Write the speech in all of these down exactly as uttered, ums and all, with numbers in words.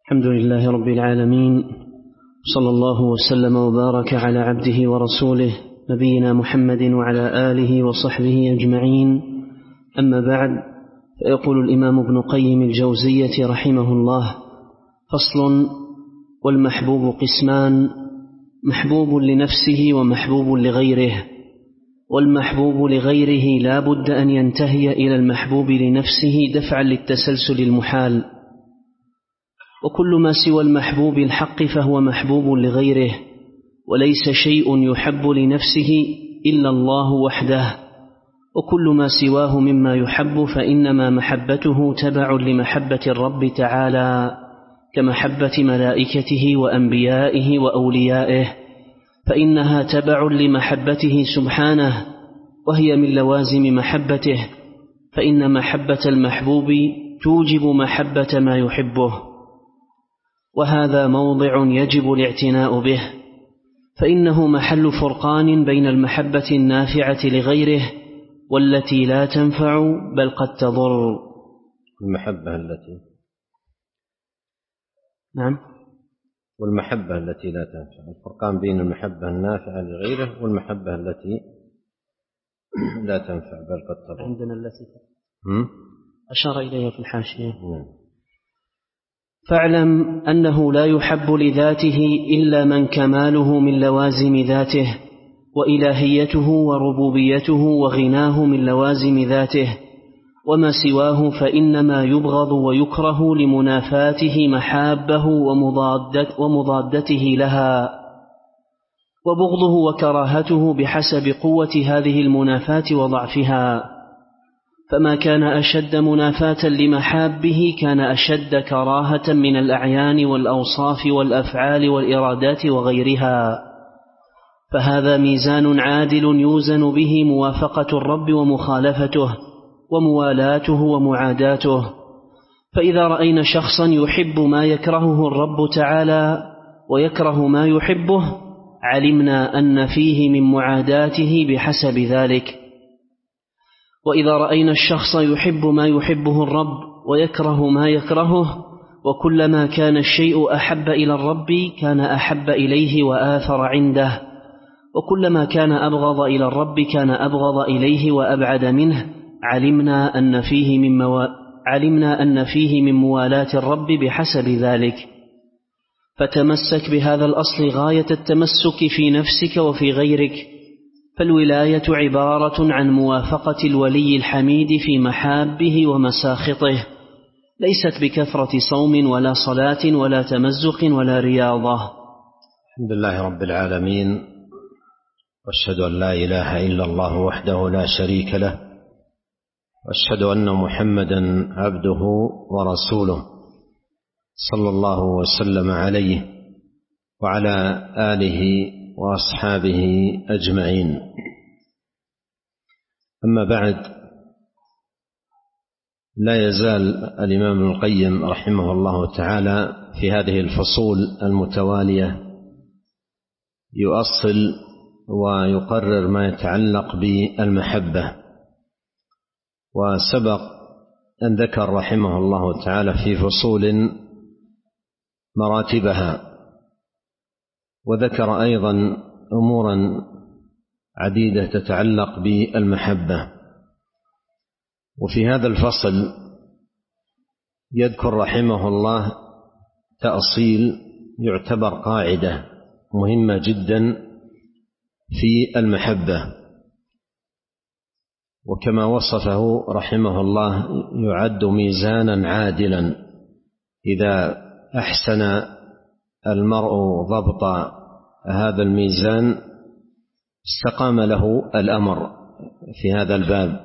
الحمد لله رب العالمين، صلى الله وسلم وبارك على عبده ورسوله نبينا محمد وعلى آله وصحبه أجمعين. أما بعد، فيقول الإمام ابن قيم الجوزية رحمه الله: فصل: والمحبوب قسمان، محبوب لنفسه ومحبوب لغيره. والمحبوب لغيره لا بد أن ينتهي إلى المحبوب لنفسه دفعا للتسلسل المحال، وكل ما سوى المحبوب الحق فهو محبوب لغيره، وليس شيء يحب لنفسه إلا الله وحده، وكل ما سواه مما يحب فإنما محبته تبع لمحبة الرب تعالى، كمحبة ملائكته وأنبيائه وأوليائه، فإنها تبع لمحبته سبحانه، وهي من لوازم محبته، فإن محبة المحبوب توجب محبة ما يحبه. وهذا موضع يجب الاعتناء به، فإنه محل فرقان بين المحبة النافعة لغيره والتي لا تنفع بل قد تضر. المحبة التي نعم والمحبة التي لا تنفع، الفرقان بين المحبة النافعة لغيره والمحبة التي لا تنفع بل قد تضر. عندنا التي هم؟ أشار إليها في الحاشية. نعم. فاعلم أنه لا يحب لذاته إلا من كماله من لوازم ذاته، وإلهيته وربوبيته وغناه من لوازم ذاته، وما سواه فإنما يبغض ويكره لمنافاته محابه ومضادته لها، وبغضه وكراهته بحسب قوة هذه المنافاة وضعفها، فما كان أشد منافاة لمحابه كان أشد كراهة من الأعيان والأوصاف والأفعال والإرادات وغيرها، فهذا ميزان عادل يوزن به موافقة الرب ومخالفته وموالاته ومعاداته. فإذا رأينا شخصا يحب ما يكرهه الرب تعالى ويكره ما يحبه، علمنا أن فيه من معاداته بحسب ذلك. وإذا رأينا الشخص يحب ما يحبه الرب ويكره ما يكرهه، وكلما كان الشيء أحب إلى الرب كان أحب إليه وآثر عنده، وكلما كان أبغض إلى الرب كان أبغض إليه وأبعد منه، علمنا أن فيه من مو... علمنا أن فيه من موالاة الرب بحسب ذلك. فتمسك بهذا الأصل غاية التمسك في نفسك وفي غيرك، فالولاية عبارة عن موافقة الولي الحميد في محابه ومساخطه، ليست بكثرة صوم ولا صلاة ولا تمزق ولا رياضة. الحمد لله رب العالمين، واشهد أن لا إله إلا الله وحده لا شريك له، واشهد أن محمدا عبده ورسوله، صلى الله وسلم عليه وعلى آله وأصحابه أجمعين. أما بعد، لا يزال الإمام ابن القيم رحمه الله تعالى في هذه الفصول المتوالية يؤصل ويقرر ما يتعلق بالمحبة. وسبق أن ذكر رحمه الله تعالى في فصول مراتبها، وذكر أيضا أمورا عديدة تتعلق بالمحبة. وفي هذا الفصل يذكر رحمه الله تأصيل يعتبر قاعدة مهمة جدا في المحبة، وكما وصفه رحمه الله يعد ميزانا عادلا، إذا أحسن المرء ضبط هذا الميزان استقام له الأمر في هذا الباب.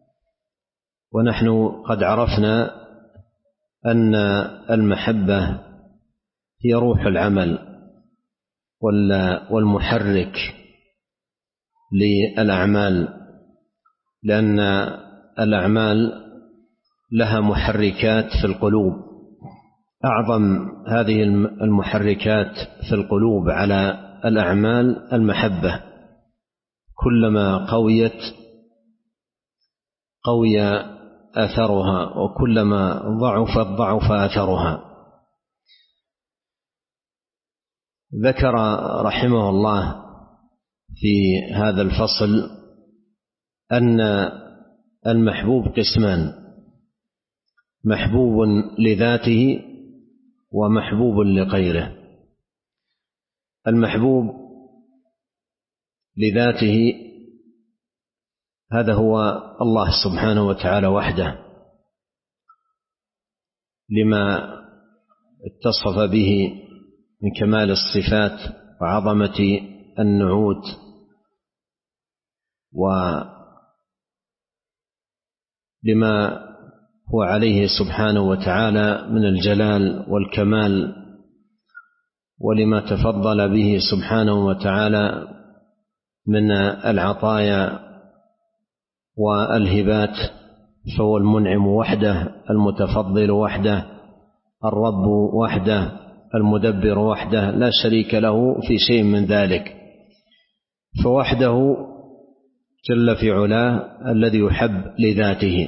ونحن قد عرفنا أن المحبة هي روح العمل والمحرك للأعمال، لأن الأعمال لها محركات في القلوب. أعظم هذه المحركات في القلوب على الأعمال المحبة، كلما قويت قوي أثرها، وكلما ضعفت ضعف أثرها. ذكر رحمه الله في هذا الفصل أن المحبوب قسمان: محبوب لذاته ومحبوب لغيره. المحبوب لذاته هذا هو الله سبحانه وتعالى وحده، لما اتصف به من كمال الصفات وعظمة النعوت، ولما هو عليه سبحانه وتعالى من الجلال والكمال، ولما تفضل به سبحانه وتعالى من العطايا والهبات، فهو المنعم وحده، المتفضل وحده، الرب وحده، المدبر وحده، لا شريك له في شيء من ذلك، فوحده جل في علاه الذي يحب لذاته،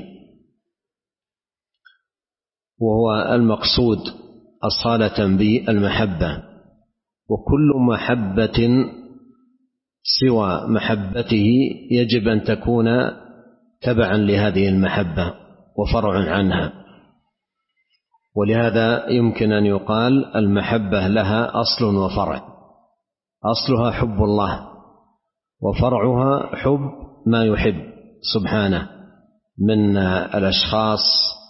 وهو المقصود أصالة بالمحبة. وكل محبة سوى محبته يجب أن تكون تبعا لهذه المحبة وفرع عنها، ولهذا يمكن أن يقال المحبة لها أصل وفرع. أصلها حب الله، وفرعها حب ما يحب سبحانه من الأشخاص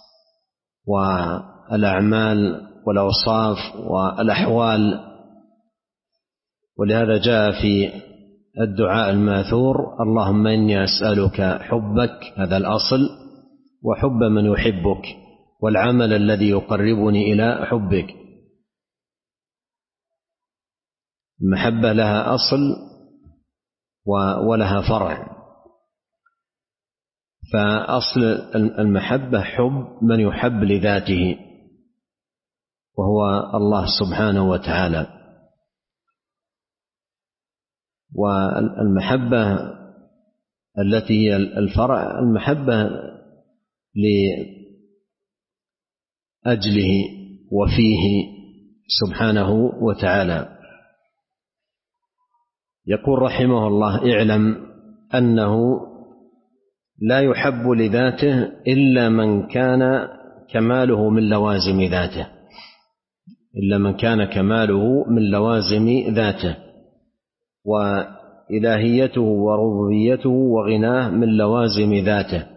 والأعمال والأوصاف والأحوال. ولهذا جاء في الدعاء الماثور: اللهم إني أسألك حبك، هذا الأصل، وحب من يحبك، والعمل الذي يقربني إلى حبك. المحبة لها أصل ولها فرع، فأصل المحبة حب من يحب لذاته، وهو الله سبحانه وتعالى. والمحبة التي هي الفرع، المحبة لأجله وفيه سبحانه وتعالى. يقول رحمه الله: اعلم أنه لا يحب لذاته إلا من كان كماله من لوازم ذاته، إلا من كان كماله من لوازم ذاته، وإلهيته وربوبيته وغناه من لوازم ذاته.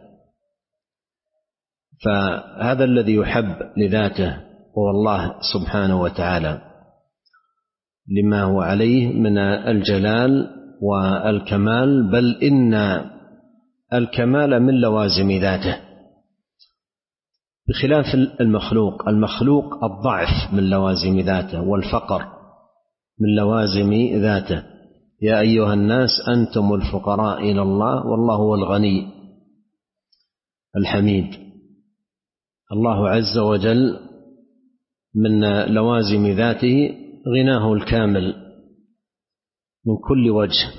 فهذا الذي يحب لذاته هو الله سبحانه وتعالى، لما هو عليه من الجلال والكمال، بل إن الكمال من لوازم ذاته، بخلاف المخلوق. المخلوق الضعف من لوازم ذاته، والفقر من لوازم ذاته. يا أيها الناس أنتم الفقراء إلى الله والله هو الغني الحميد. الله عز وجل من لوازم ذاته غناه الكامل من كل وجه،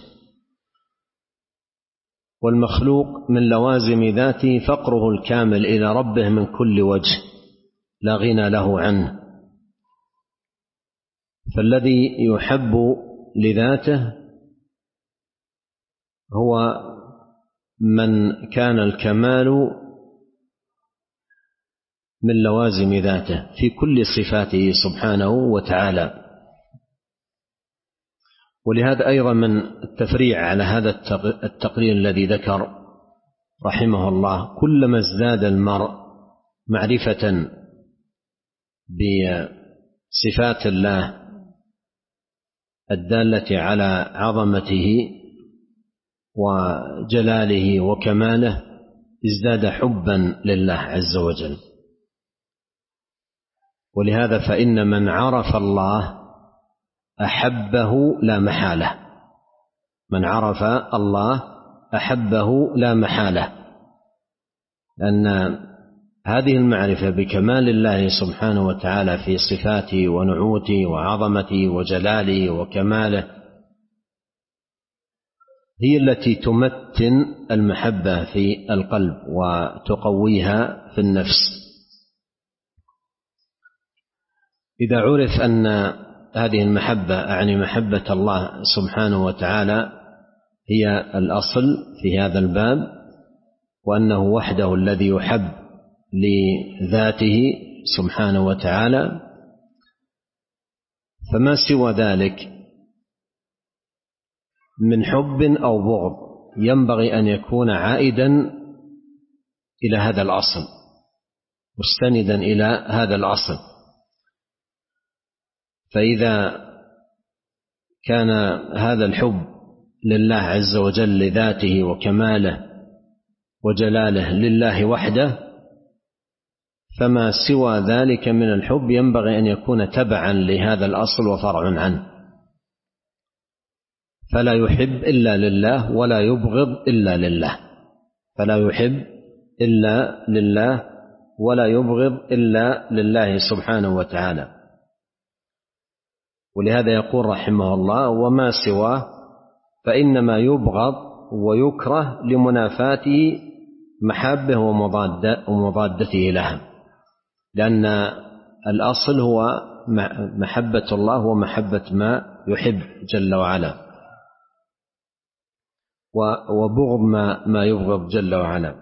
والمخلوق من لوازم ذاته فقره الكامل إلى ربه من كل وجه، لا غنى له عنه. فالذي يحب لذاته هو من كان الكمال من لوازم ذاته في كل صفاته سبحانه وتعالى. ولهذا أيضا من التفريع على هذا التقرير الذي ذكر رحمه الله: كلما ازداد المرء معرفة بصفات الله الدالة على عظمته وجلاله وكماله ازداد حبا لله عز وجل. ولهذا فإن من عرف الله أحبه لا محالة، من عرف الله أحبه لا محالة، لأن هذه المعرفة بكمال الله سبحانه وتعالى في صفاته ونعوته وعظمته وجلاله وكماله هي التي تمتن المحبة في القلب وتقويها في النفس. إذا عرف أن هذه المحبة يعني محبة الله سبحانه وتعالى هي الأصل في هذا الباب، وأنه وحده الذي يحب لذاته سبحانه وتعالى، فما سوى ذلك من حب أو بغض ينبغي أن يكون عائدا إلى هذا الأصل، مستندا إلى هذا الأصل. فإذا كان هذا الحب لله عز وجل لذاته وكماله وجلاله لله وحده، فما سوى ذلك من الحب ينبغي أن يكون تبعا لهذا الأصل وفرع عنه، فلا يحب إلا لله ولا يبغض إلا لله، فلا يحب إلا لله ولا يبغض إلا لله سبحانه وتعالى. ولهذا يقول رحمه الله: وما سواه فإنما يبغض ويكره لمنافاته محبه ومضادته لها، لأن الأصل هو محبة الله ومحبة ما يحب جل وعلا، وبغض ما ما يبغض جل وعلا.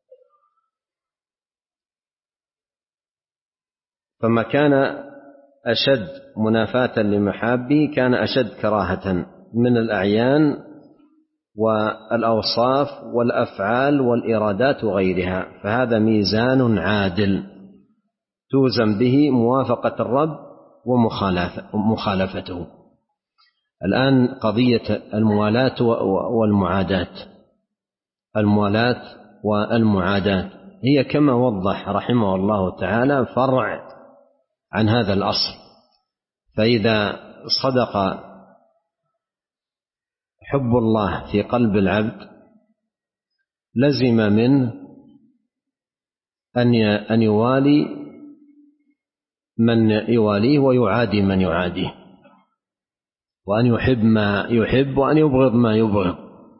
فما كان أشد منافاة لمحابه كان أشد كراهة من الأعيان والأوصاف والأفعال والإرادات وغيرها، فهذا ميزان عادل توزن به موافقة الرب ومخالفته. الآن قضية الموالاة والمعاداة، الموالاة والمعاداة هي كما وضح رحمه الله تعالى فرع عن هذا الأصل. فإذا صدق حب الله في قلب العبد لزم منه أن يوالي من يواليه ويعادي من يعاديه، وأن يحب ما يحب وأن يبغض ما يبغض.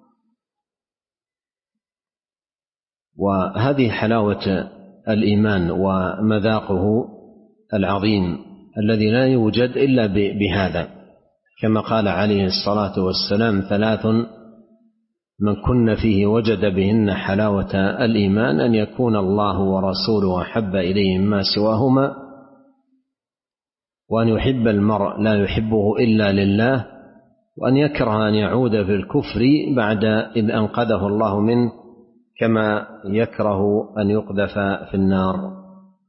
وهذه حلاوة الإيمان ومذاقه العظيم الذي لا يوجد إلا بهذا، كما قال عليه الصلاة والسلام: ثلاث من كن فيه وجد بهن حلاوة الإيمان، أن يكون الله ورسوله أحب إليه مما سواهما، وأن يحب المرء لا يحبه إلا لله، وأن يكره أن يعود في الكفر بعد إذ أنقذه الله منه، كما يكره أن يقذف في النار.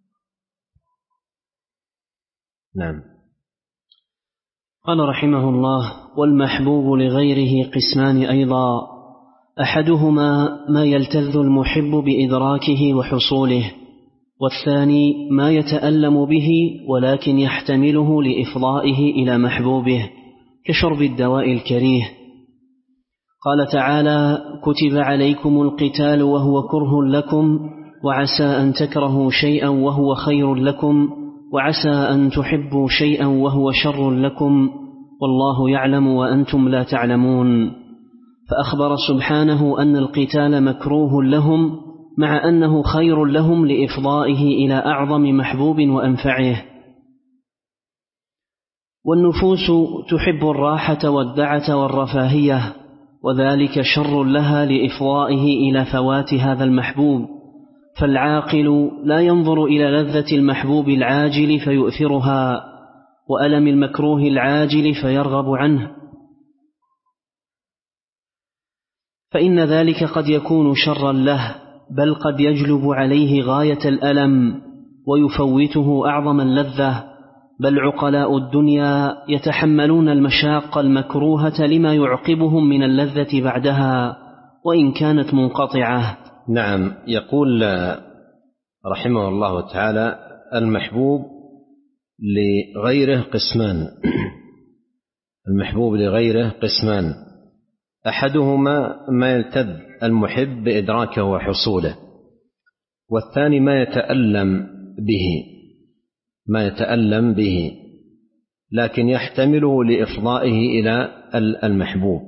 نعم. قال رحمه الله: والمحبوب لغيره قسمان أيضا، أحدهما ما يلتذ المحب بإدراكه وحصوله، والثاني ما يتألم به ولكن يحتمله لإفضائه إلى محبوبه كشرب الدواء الكريه. قال تعالى: كتب عليكم القتال وهو كره لكم، وعسى أن تكرهوا شيئا وهو خير لكم، وعسى أن تحبوا شيئا وهو شر لكم، والله يعلم وأنتم لا تعلمون. فأخبر سبحانه أن القتال مكروه لهم، مع أنه خير لهم لإفضائه إلى أعظم محبوب وأنفعه. والنفوس تحب الراحة والدعة والرفاهية، وذلك شر لها لإفضائه إلى فوات هذا المحبوب، فالعاقل لا ينظر إلى لذة المحبوب العاجل فيؤثرها، وألم المكروه العاجل فيرغب عنه، فإن ذلك قد يكون شرا له، بل قد يجلب عليه غاية الألم ويفوته أعظم اللذة. بل عقلاء الدنيا يتحملون المشاق المكروهة لما يعقبهم من اللذة بعدها وإن كانت منقطعة. نعم. يقول رحمه الله تعالى: المحبوب لغيره قسمان المحبوب لغيره قسمان أحدهما ما يلتذ المحب بإدراكه وحصوله، والثاني ما يتألم به ما يتألم به لكن يحتمله لإفضائه إلى المحبوب.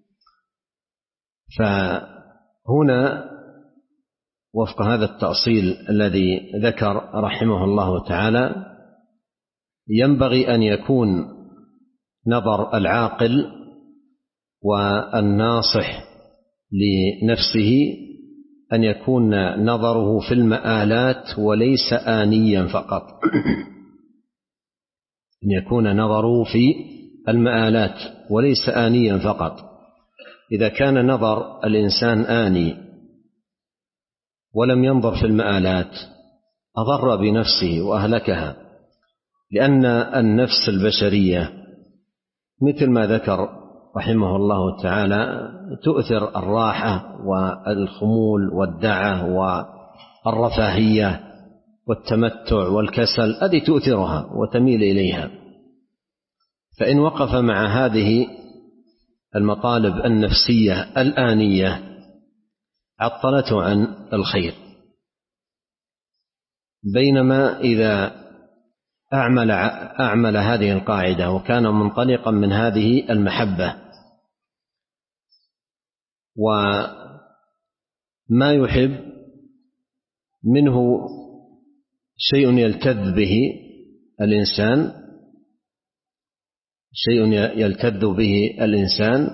فهنا وفق هذا التأصيل الذي ذكر رحمه الله تعالى ينبغي أن يكون نظر العاقل والناصح لنفسه أن يكون نظره في المآلات وليس آنيا فقط، أن يكون نظره في المآلات وليس آنيا فقط. إذا كان نظر الإنسان آني ولم ينظر في المآلات أضر بنفسه وأهلكها، لأن النفس البشرية مثل ما ذكر رحمه الله تعالى تؤثر الراحة والخمول والدعة والرفاهية والتمتع والكسل، هذه تؤثرها وتميل إليها. فإن وقف مع هذه المطالب النفسية الآنية عطلته عن الخير. بينما إذا أعمل, أعمل هذه القاعدة وكان منطلقا من هذه المحبة وما يحب منه شيء يلتذ به الإنسان شيء يلتذ به الإنسان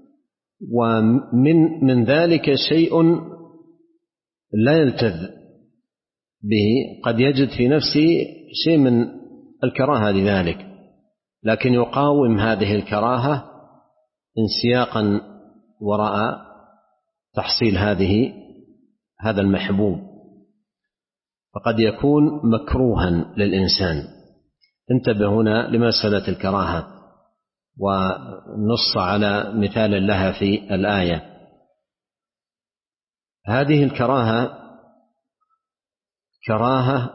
ومن من ذلك شيء لا يلتذ به، قد يجد في نفسه شيء من الكراهة لذلك، لكن يقاوم هذه الكراهة انسياقا وراء تحصيل هذه هذا المحبوب، فقد يكون مكروها للإنسان. انتبه هنا لمسألة الكراهة، ونص على مثال لها في الآية. هذه الكراهة كراهة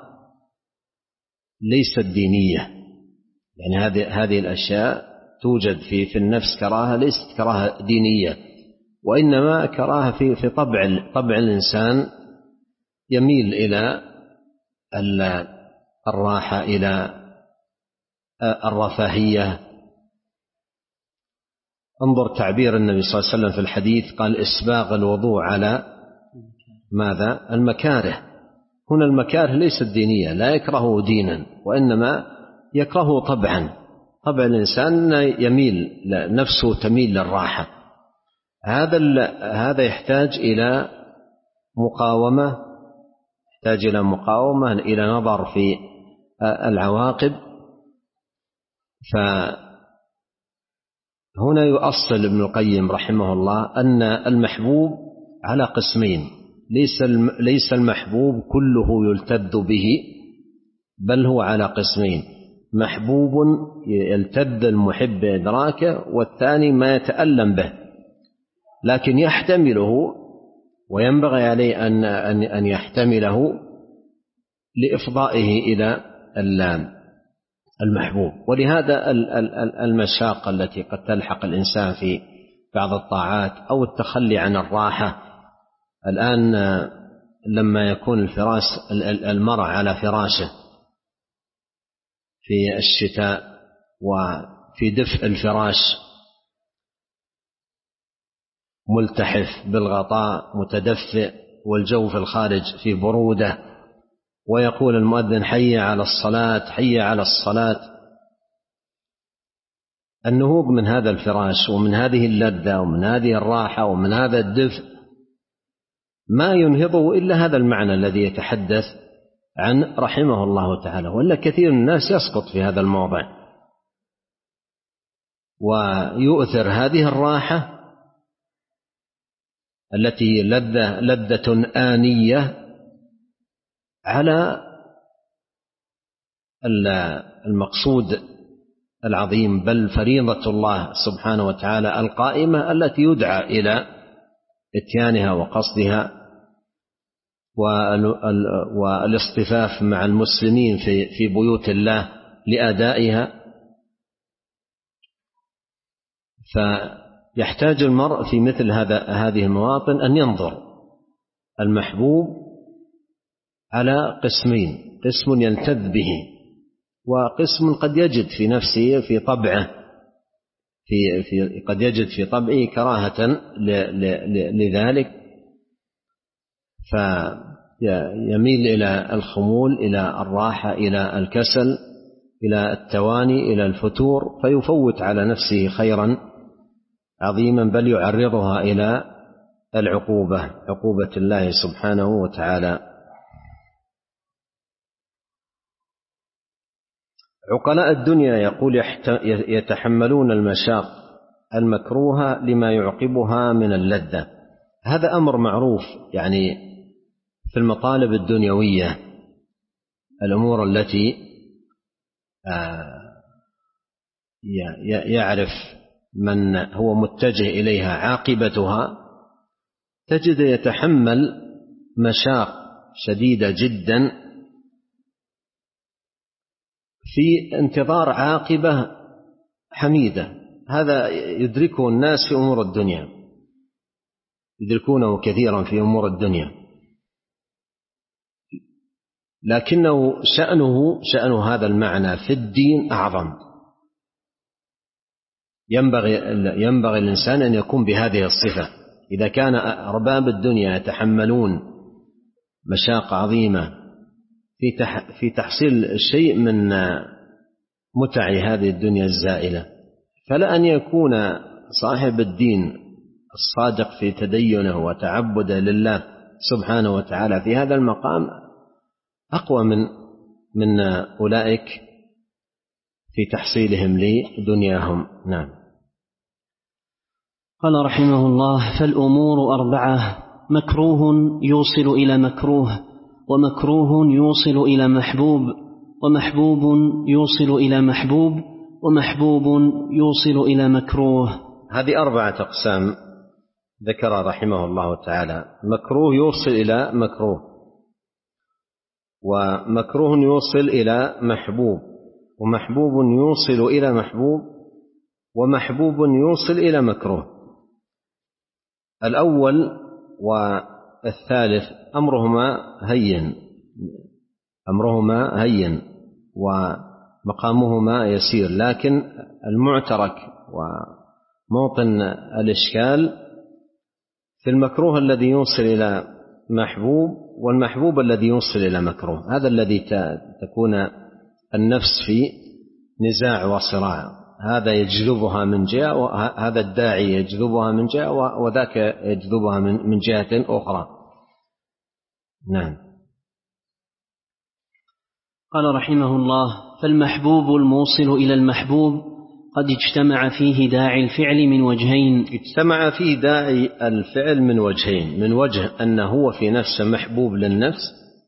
ليست دينية، يعني هذه هذه الأشياء توجد في في النفس كراهة ليست كراهة دينية، وإنما كراهة في في طبع طبع الإنسان، يميل إلى الراحة، إلى الرفاهية. انظر تعبير النبي صلى الله عليه وسلم في الحديث، قال: إسباغ الوضوء على ماذا؟ المكاره. هنا المكاره ليست دينية، لا يكرهه دينا، وإنما يكرهه طبعا. طبع الإنسان يميل، نفسه تميل للراحة. هذا هذا يحتاج إلى مقاومة، يحتاج إلى مقاومة، إلى نظر في العواقب. فهنا يؤصل ابن القيم رحمه الله أن المحبوب على قسمين، ليس ليس المحبوب كله يلتذ به، بل هو على قسمين: محبوب يلتذ المحب بإدراكه، والثاني ما يتألم به لكن يحتمله، وينبغي عليه أن أن يحتمله لإفضائه إلى المحبوب. ولهذا المشاق التي قد تلحق الإنسان في بعض الطاعات أو التخلي عن الراحة. الآن لما يكون الفراش المرء على فراشه في الشتاء وفي دفء الفراش ملتحف بالغطاء متدفئ، والجو في الخارج في برودة، ويقول المؤذن: حي على الصلاة، حي على الصلاة. النهوض من هذا الفراش ومن هذه اللذة ومن هذه الراحة ومن هذا الدفء ما ينهضه إلا هذا المعنى الذي يتحدث عن رحمه الله تعالى، ولا كثير من الناس يسقط في هذا الموضع ويؤثر هذه الراحة التي لذة لذة آنية على المقصود العظيم، بل فريضة الله سبحانه وتعالى القائمة التي يدعى إلى إتيانها وقصدها، والاصطفاف مع المسلمين في في بيوت الله لأدائها. فيحتاج المرء في مثل هذا هذه المواطن أن ينظر المحبوب على قسمين: قسم يلتذ به، وقسم قد يجد في نفسه في طبعه في في قد يجد في طبعه كراهة لذلك، فيميل إلى الخمول، إلى الراحة، إلى الكسل، إلى التواني إلى الفتور، فيفوت على نفسه خيرا عظيما، بل يعرضها إلى العقوبة، عقوبة الله سبحانه وتعالى. عقلاء الدنيا يقول يتحملون المشاق المكروهة لما يعقبها من اللذة. هذا أمر معروف يعني في المطالب الدنيوية، الأمور التي يعرف من هو متجه إليها عاقبتها، تجد يتحمل مشاق شديدة جدا في انتظار عاقبة حميدة. هذا يدركه الناس في أمور الدنيا، يدركونه كثيرا في أمور الدنيا، لكنه شأنه شأن هذا المعنى في الدين أعظم. ينبغي ينبغي الإنسان أن يكون بهذه الصفة. إذا كان أرباب الدنيا يتحملون مشاق عظيمة في في تحصيل شيء من متع هذه الدنيا الزائلة، فلا أن يكون صاحب الدين الصادق في تدينه وتعبده لله سبحانه وتعالى في هذا المقام أقوى من من أولئك في تحصيلهم لدنياهم. نعم. قال رحمه الله: فالأمور أربعة: مكروه يوصل إلى مكروه، ومكروه يوصل إلى محبوب، ومحبوب يوصل إلى محبوب، ومحبوب يوصل إلى مكروه. هذه أربعة أقسام ذكر رحمه الله تعالى. مكروه يوصل إلى مكروه، ومكروه يوصل إلى محبوب، ومحبوب يوصل إلى محبوب، ومحبوب يوصل إلى مكروه. الأول والثالث أمرهما هين أمرهما هين ومقامهما يسير، لكن المعترك وموطن الإشكال في المكروه الذي يوصل إلى محبوب، والمحبوب الذي يوصل إلى مكروه. هذا الذي تكون النفس في نزاع وصراع، هذا يجذبها من جهة، وهذا الداعي يجذبها من جهة، وذاك يجذبها من جهة أخرى. نعم. قال رحمه الله: فالمحبوب الموصل إلى المحبوب قد اجتمع فيه داعي الفعل من وجهين. اجتمع فيه داعي الفعل من وجهين: من وجه أنه هو في نفسه محبوب للنفس،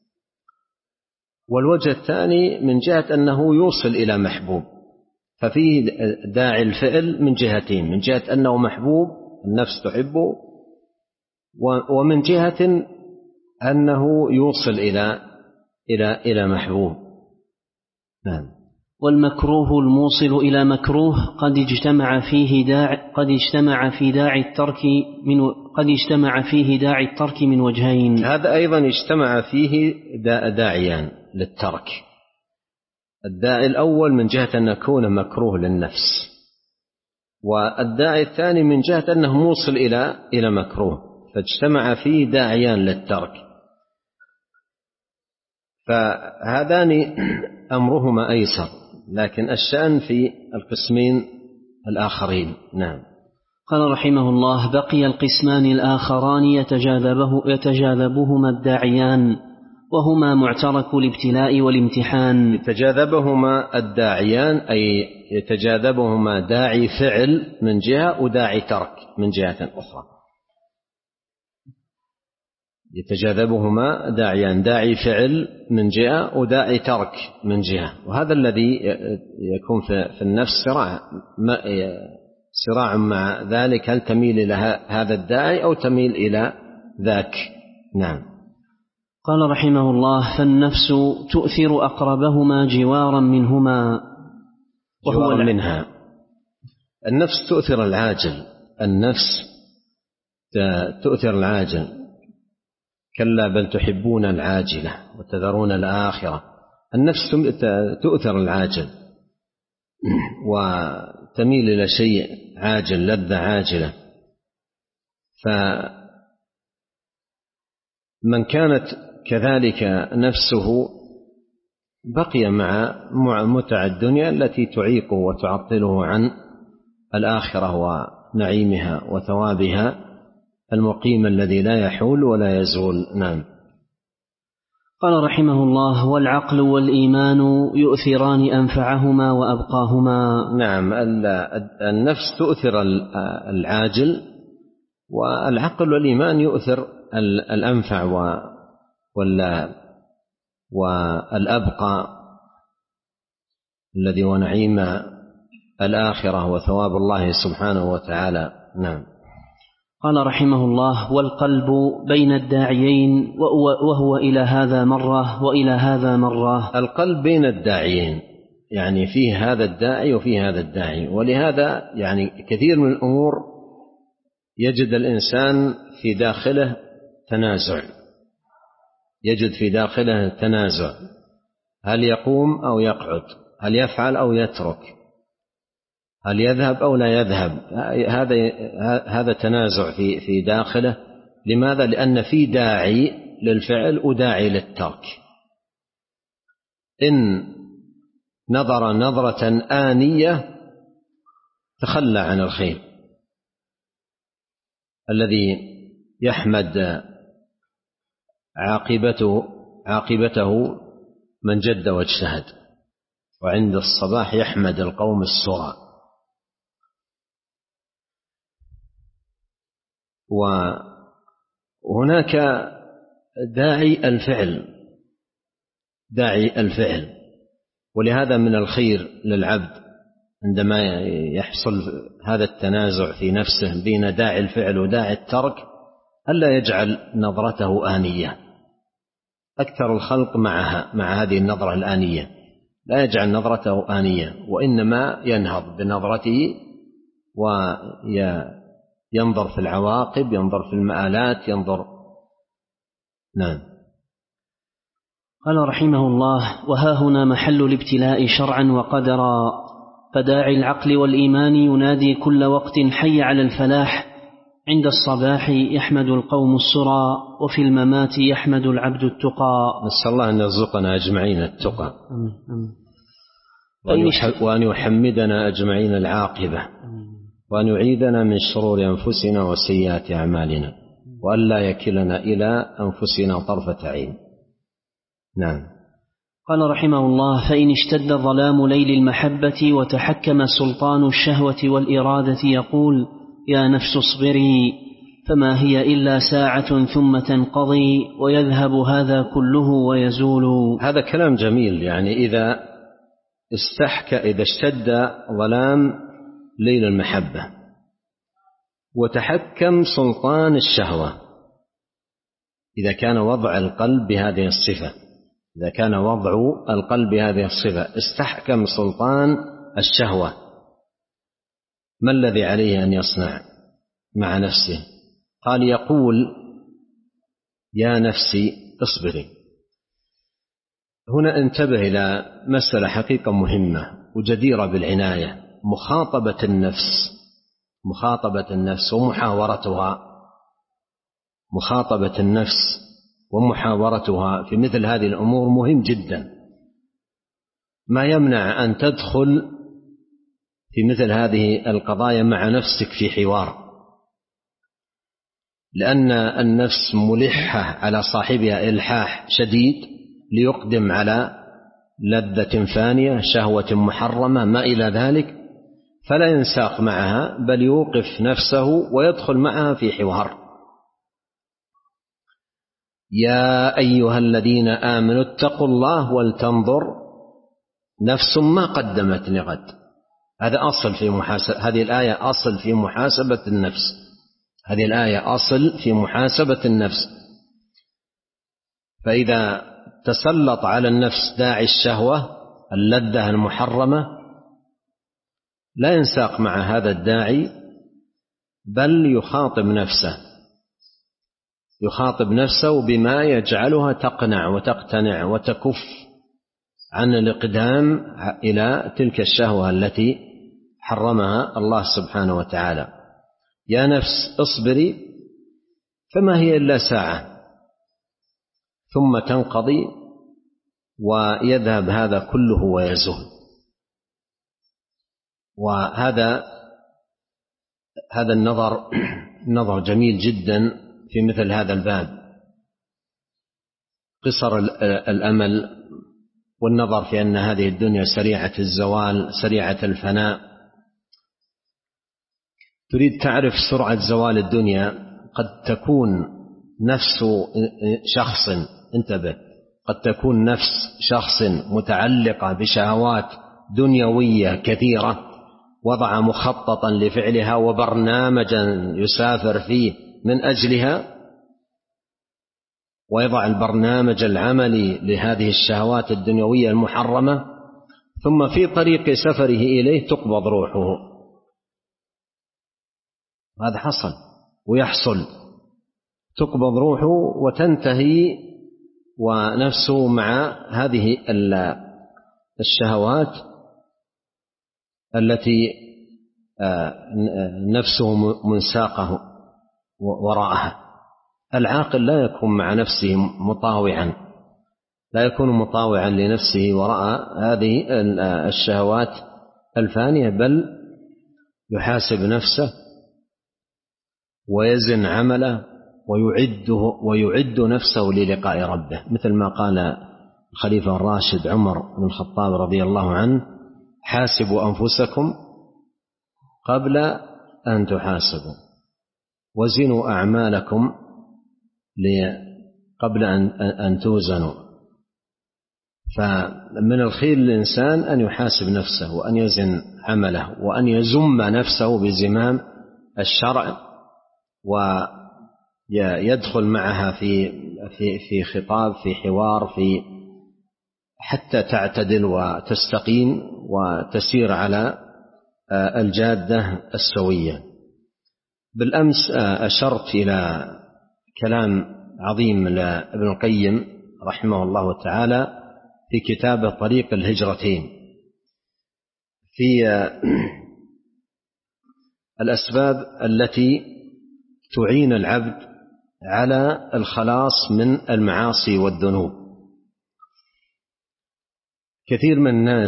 والوجه الثاني من جهة أنه يوصل إلى محبوب. ففيه داعي الفعل من جهتين: من جهة أنه محبوب النفس تحبه، ومن جهة أنه يوصل إلى إلى إلى محبوب. نعم. والمكروه الموصل إلى مكروه قد اجتمع فيه داعي قد اجتمع في داعي الترك من قد اجتمع فيه داعي الترك من وجهين. هذا أيضا اجتمع فيه داعيان للترك: الداعي الأول من جهة أن يكون مكروه للنفس، والداعي الثاني من جهة أنه موصل إلى إلى مكروه، فاجتمع فيه داعيان للترك. فهذان أمرهما أيسر، لكن الشأن في القسمين الآخرين. نعم. قال رحمه الله: بقي القسمان الآخران يتجاذبه يتجاذبهما الداعيان، وهما معترك الابتلاء والامتحان. يتجاذبهما الداعيان أي يتجاذبهما داعي فعل من جهة وداعي ترك من جهة أخرى. يتجاذبهما داعيان: داعي فعل من جهة وداعي ترك من جهة. وهذا الذي يكون في النفس صراع صراع مع ذلك: هل تميل إلى هذا الداعي أو تميل إلى ذاك. نعم. قال رحمه الله: فالنفس تؤثر أقربهما جوارا منهما، وهو منها. النفس تؤثر العاجل، النفس تؤثر العاجل. كلا بل تحبون العاجلة وتذرون الآخرة. النفس تؤثر العاجل وتميل إلى شيء عاجل، لذة عاجلة. فمن كانت كذلك نفسه بقي مع متع الدنيا التي تعيقه وتعطله عن الآخرة ونعيمها وثوابها المقيم الذي لا يحول ولا يزول. نعم. قال رحمه الله: والعقل والإيمان يؤثران أنفعهما وأبقاهما. نعم، النفس تؤثر العاجل، والعقل والإيمان يؤثر الأنفع والأبقى الذي هو نعيم الآخرة وثواب الله سبحانه وتعالى. نعم. قال رحمه الله: والقلب بين الداعيين وهو إلى هذا مرة وإلى هذا مرة. القلب بين الداعيين، يعني فيه هذا الداعي وفيه هذا الداعي، ولهذا يعني كثير من الأمور يجد الإنسان في داخله تنازع، يجد في داخله تنازع، هل يقوم أو يقعد، هل يفعل أو يترك، هل يذهب أو لا يذهب. هذا هذا تنازع في في داخله. لماذا؟ لأن في داعي للفعل وداعي للترك. إن نظر نظرة آنية تخلى عن الخير. الذي يحمد عاقبته عاقبته من جد واجتهد، وعند الصباح يحمد القوم السرى. وهناك داعي الفعل، داعي الفعل، ولهذا من الخير للعبد عندما يحصل هذا التنازع في نفسه بين داعي الفعل وداعي الترك ألا يجعل نظرته آنية. أكثر الخلق معها مع هذه النظرة الآنية، لا يجعل نظرته آنية، وإنما ينهض بنظرته وينظر في العواقب، ينظر في المآلات، ينظر. نعم. قال رحمه الله: وها هنا محل الابتلاء شرعا وقدرا، فداعي العقل والإيمان ينادي كل وقت حي على الفلاح. عند الصباح يحمد القوم السرى، وفي الممات يحمد العبد التقى. نسأل الله أن يرزقنا أجمعين التقى، وأن يحمدنا أجمعين العاقبة، وأن يعيدنا من شرور أنفسنا وسيئات أعمالنا، وأن لا يكلنا إلى أنفسنا طرفة عين. نعم. قال رحمه الله: فإن اشتد ظلام ليل المحبة وتحكم سلطان الشهوة والإرادة يقول: يا نفس اصبري، فما هي إلا ساعة ثم تنقضي، ويذهب هذا كله ويزول. هذا كلام جميل. يعني إذا استحك إذا اشتد ظلام ليل المحبة وتحكم سلطان الشهوة، إذا كان وضع القلب بهذه الصفة، إذا كان وضع القلب بهذه الصفة استحكم سلطان الشهوة، ما الذي عليه أن يصنع مع نفسه؟ قال: يقول: يا نفسي اصبري. هنا انتبه إلى مسألة حقيقة مهمة وجديرة بالعناية: مخاطبة النفس، مخاطبة النفس ومحاورتها، مخاطبة النفس ومحاورتها في مثل هذه الأمور مهم جدا. ما يمنع أن تدخل في مثل هذه القضايا مع نفسك في حوار، لأن النفس ملحة على صاحبها إلحاح شديد ليقدم على لذة فانية، شهوة محرمة، ما إلى ذلك، فلا ينساق معها بل يوقف نفسه ويدخل معها في حوار. يا أيها الذين آمنوا اتقوا الله ولتنظر نفس ما قدمت لغد. هذا أصل في محاسبة، هذه الآية أصل في محاسبة النفس، هذه الآية أصل في محاسبة النفس. فإذا تسلط على النفس داعي الشهوة اللذة المحرمة لا ينساق مع هذا الداعي، بل يخاطب نفسه، يخاطب نفسه بما يجعلها تقنع وتقتنع وتكف عن الإقدام إلى تلك الشهوة التي حرمها الله سبحانه وتعالى. يا نفس اصبري، فما هي إلا ساعة ثم تنقضي، ويذهب هذا كله ويزول. وهذا هذا النظر نظر جميل جدا في مثل هذا الباب، قصر الأمل والنظر في أن هذه الدنيا سريعة الزوال سريعة الفناء. تريد تعرف سرعة زوال الدنيا، قد تكون نفس شخص، انتبه، قد تكون نفس شخص متعلقة بشهوات دنيوية كثيرة، وضع مخططا لفعلها وبرنامجا يسافر فيه من أجلها، ويضع البرنامج العملي لهذه الشهوات الدنيوية المحرمة، ثم في طريق سفره إليه تقبض روحه. هذا حصل ويحصل، تقبض روحه وتنتهي ونفسه مع هذه الشهوات التي نفسه منساقه وراءها. العاقل لا يكون مع نفسه مطاوعا، لا يكون مطاوعا لنفسه وراء هذه الشهوات الفانية، بل يحاسب نفسه ويزن عمله ويعده ويعد نفسه للقاء ربه، مثل ما قال الخليفة الراشد عمر بن الخطاب رضي الله عنه: حاسبوا أنفسكم قبل أن تحاسبوا، وزنوا أعمالكم قبل أن توزنوا. فمن الخير للإنسان أن يحاسب نفسه وأن يزن عمله وأن يزم نفسه بزمام الشرع، ويدخل معها في في في خطاب، في حوار، في حتى تعتدل وتستقيم وتسير على الجادة السوية. بالأمس أشرت إلى كلام عظيم لابن القيم رحمه الله تعالى في كتابه طريق الهجرتين، في الأسباب التي تعين العبد على الخلاص من المعاصي والذنوب. كثير من الناس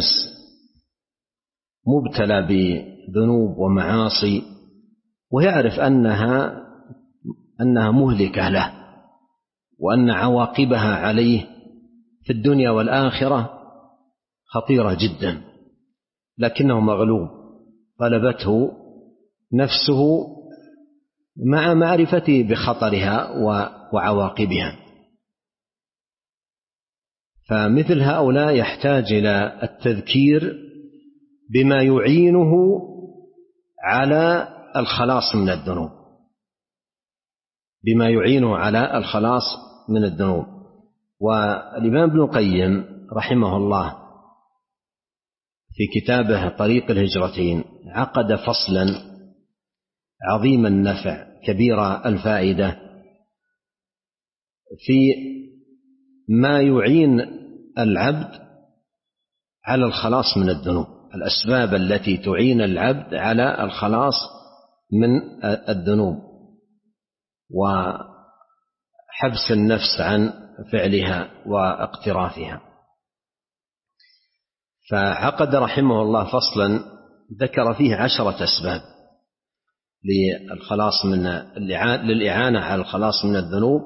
مبتلى بذنوب ومعاصي ويعرف أنها أنها مهلكة له، وأن عواقبها عليه في الدنيا والآخرة خطيرة جدا، لكنه مغلوب، غلبته نفسه مع معرفته بخطرها وعواقبها. فمثل هؤلاء يحتاج إلى التذكير بما يعينه على الخلاص من الذنوب، بما يعينه على الخلاص من الذنوب. والإمام ابن القيم رحمه الله في كتابه طريق الهجرتين عقد فصلا عظيم النفع كبير الفائدة في ما يعين العبد على الخلاص من الذنوب، الأسباب التي تعين العبد على الخلاص من الذنوب وحبس النفس عن فعلها واقترافها. فعقد رحمه الله فصلا ذكر فيه عشرة أسباب للخلاص من للإعانة على الخلاص من الذنوب،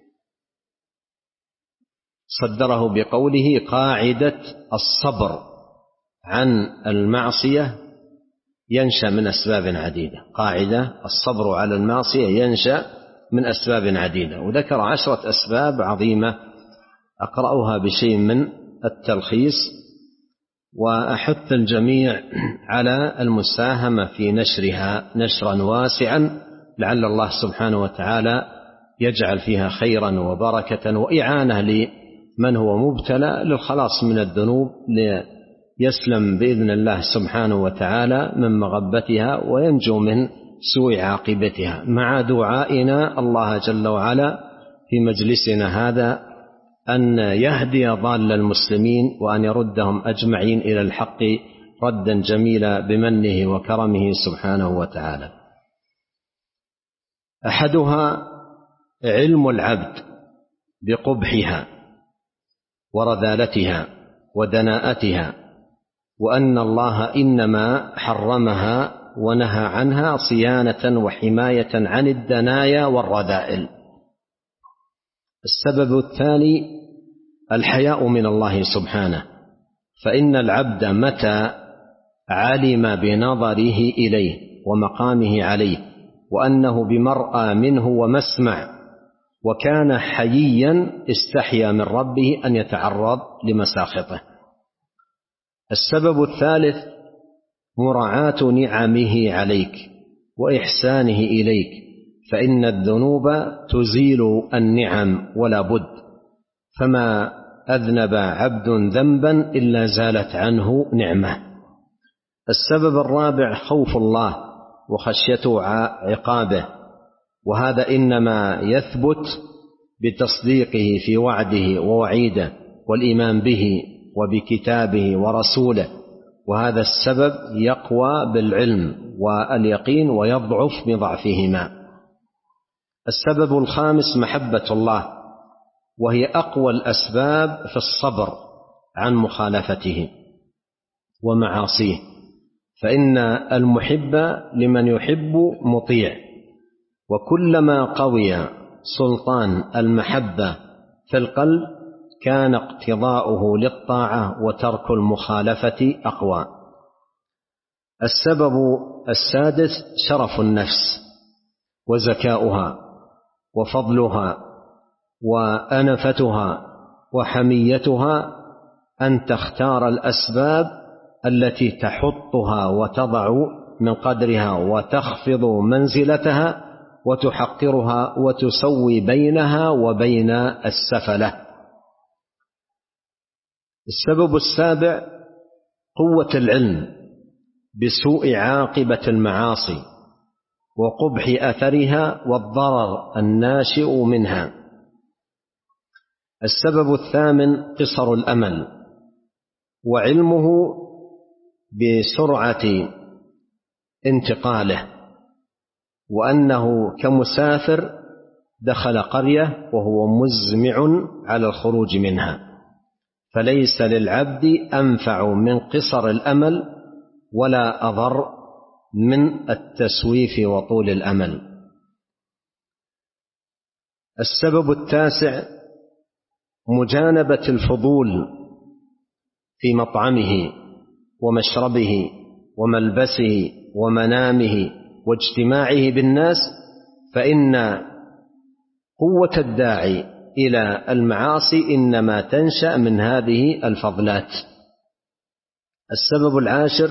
صدره بقوله: قاعدة الصبر عن المعصية ينشأ من أسباب عديدة. قاعدة الصبر على المعصية ينشأ من أسباب عديدة، وذكر عشرة أسباب عظيمة أقرأها بشيء من التلخيص، وأحث الجميع على المساهمة في نشرها نشرا واسعا، لعل الله سبحانه وتعالى يجعل فيها خيرا وبركة وإعانة لمن هو مبتلى للخلاص من الذنوب، ليسلم بإذن الله سبحانه وتعالى من مغبتها وينجو من سوء عاقبتها، مع دعائنا الله جل وعلا في مجلسنا هذا أن يهدي ضال المسلمين وأن يردهم أجمعين إلى الحق ردا جميلا بمنه وكرمه سبحانه وتعالى. أحدها علم العبد بقبحها ورذالتها ودناءتها، وأن الله إنما حرمها ونهى عنها صيانة وحماية عن الدنايا والرذائل. السبب الثاني الحياء من الله سبحانه، فإن العبد متى علم بنظره إليه ومقامه عليه وأنه بمرأى منه ومسمع وكان حييا استحيا من ربه أن يتعرض لمساخطه. السبب الثالث مراعاة نعمه عليك وإحسانه إليك، فإن الذنوب تزيل النعم ولا بد، فما أذنب عبد ذنبا إلا زالت عنه نعمة. السبب الرابع خوف الله وخشيته عقابه، وهذا إنما يثبت بتصديقه في وعده ووعيده والإيمان به وبكتابه ورسوله، وهذا السبب يقوى بالعلم واليقين ويضعف بضعفهما. السبب الخامس محبة الله، وهي أقوى الأسباب في الصبر عن مخالفته ومعاصيه، فإن المحب لمن يحب مطيع، وكلما قوي سلطان المحبة في القلب كان اقتضاؤه للطاعة وترك المخالفة أقوى. السبب السادس شرف النفس وزكاؤها وفضلها وأنفتها وحميتها، أن تختار الأسباب التي تحطها وتضع من قدرها وتخفض منزلتها وتحقرها وتسوي بينها وبين السفلة. السبب السابع قوة العلم بسوء عاقبة المعاصي وقبح أثرها والضرر الناشئ منها. السبب الثامن قصر الأمل، وعلمه بسرعة انتقاله، وأنه كمسافر دخل قرية وهو مزمع على الخروج منها، فليس للعبد أنفع من قصر الأمل ولا أضر من التسويف وطول الأمل. السبب التاسع مجانبة الفضول في مطعمه ومشربه وملبسه ومنامه واجتماعه بالناس، فإن قوة الداعي إلى المعاصي إنما تنشأ من هذه الفضلات. السبب العاشر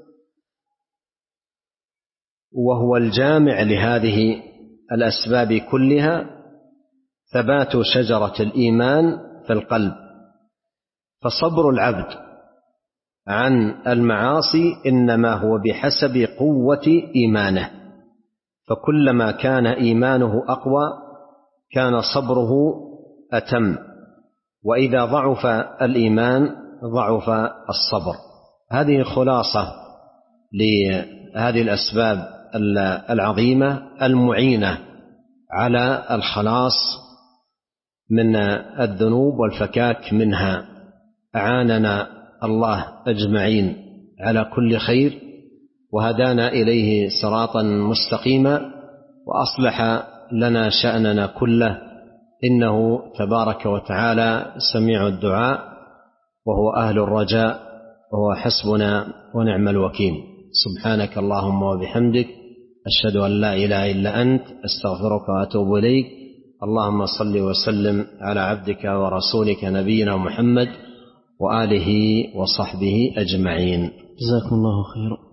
وهو الجامع لهذه الأسباب كلها ثبات شجرة الإيمان في القلب، فصبر العبد عن المعاصي إنما هو بحسب قوة إيمانه، فكلما كان إيمانه أقوى كان صبره أتم، وإذا ضعف الإيمان ضعف الصبر. هذه خلاصة لهذه الأسباب العظيمة المعينة على الخلاص من الذنوب والفكاك منها. أعاننا الله أجمعين على كل خير، وهدانا إليه صراطا مستقيما، وأصلح لنا شأننا كله، إنه تبارك وتعالى سميع الدعاء وهو أهل الرجاء وهو حسبنا ونعم الوكيل. سبحانك اللهم وبحمدك، أشهد أن لا إله إلا أنت، أستغفرك وأتوب إليك. اللهم صل وسلم على عبدك ورسولك نبينا محمد وآله وصحبه أجمعين. جزاكم الله خيرا.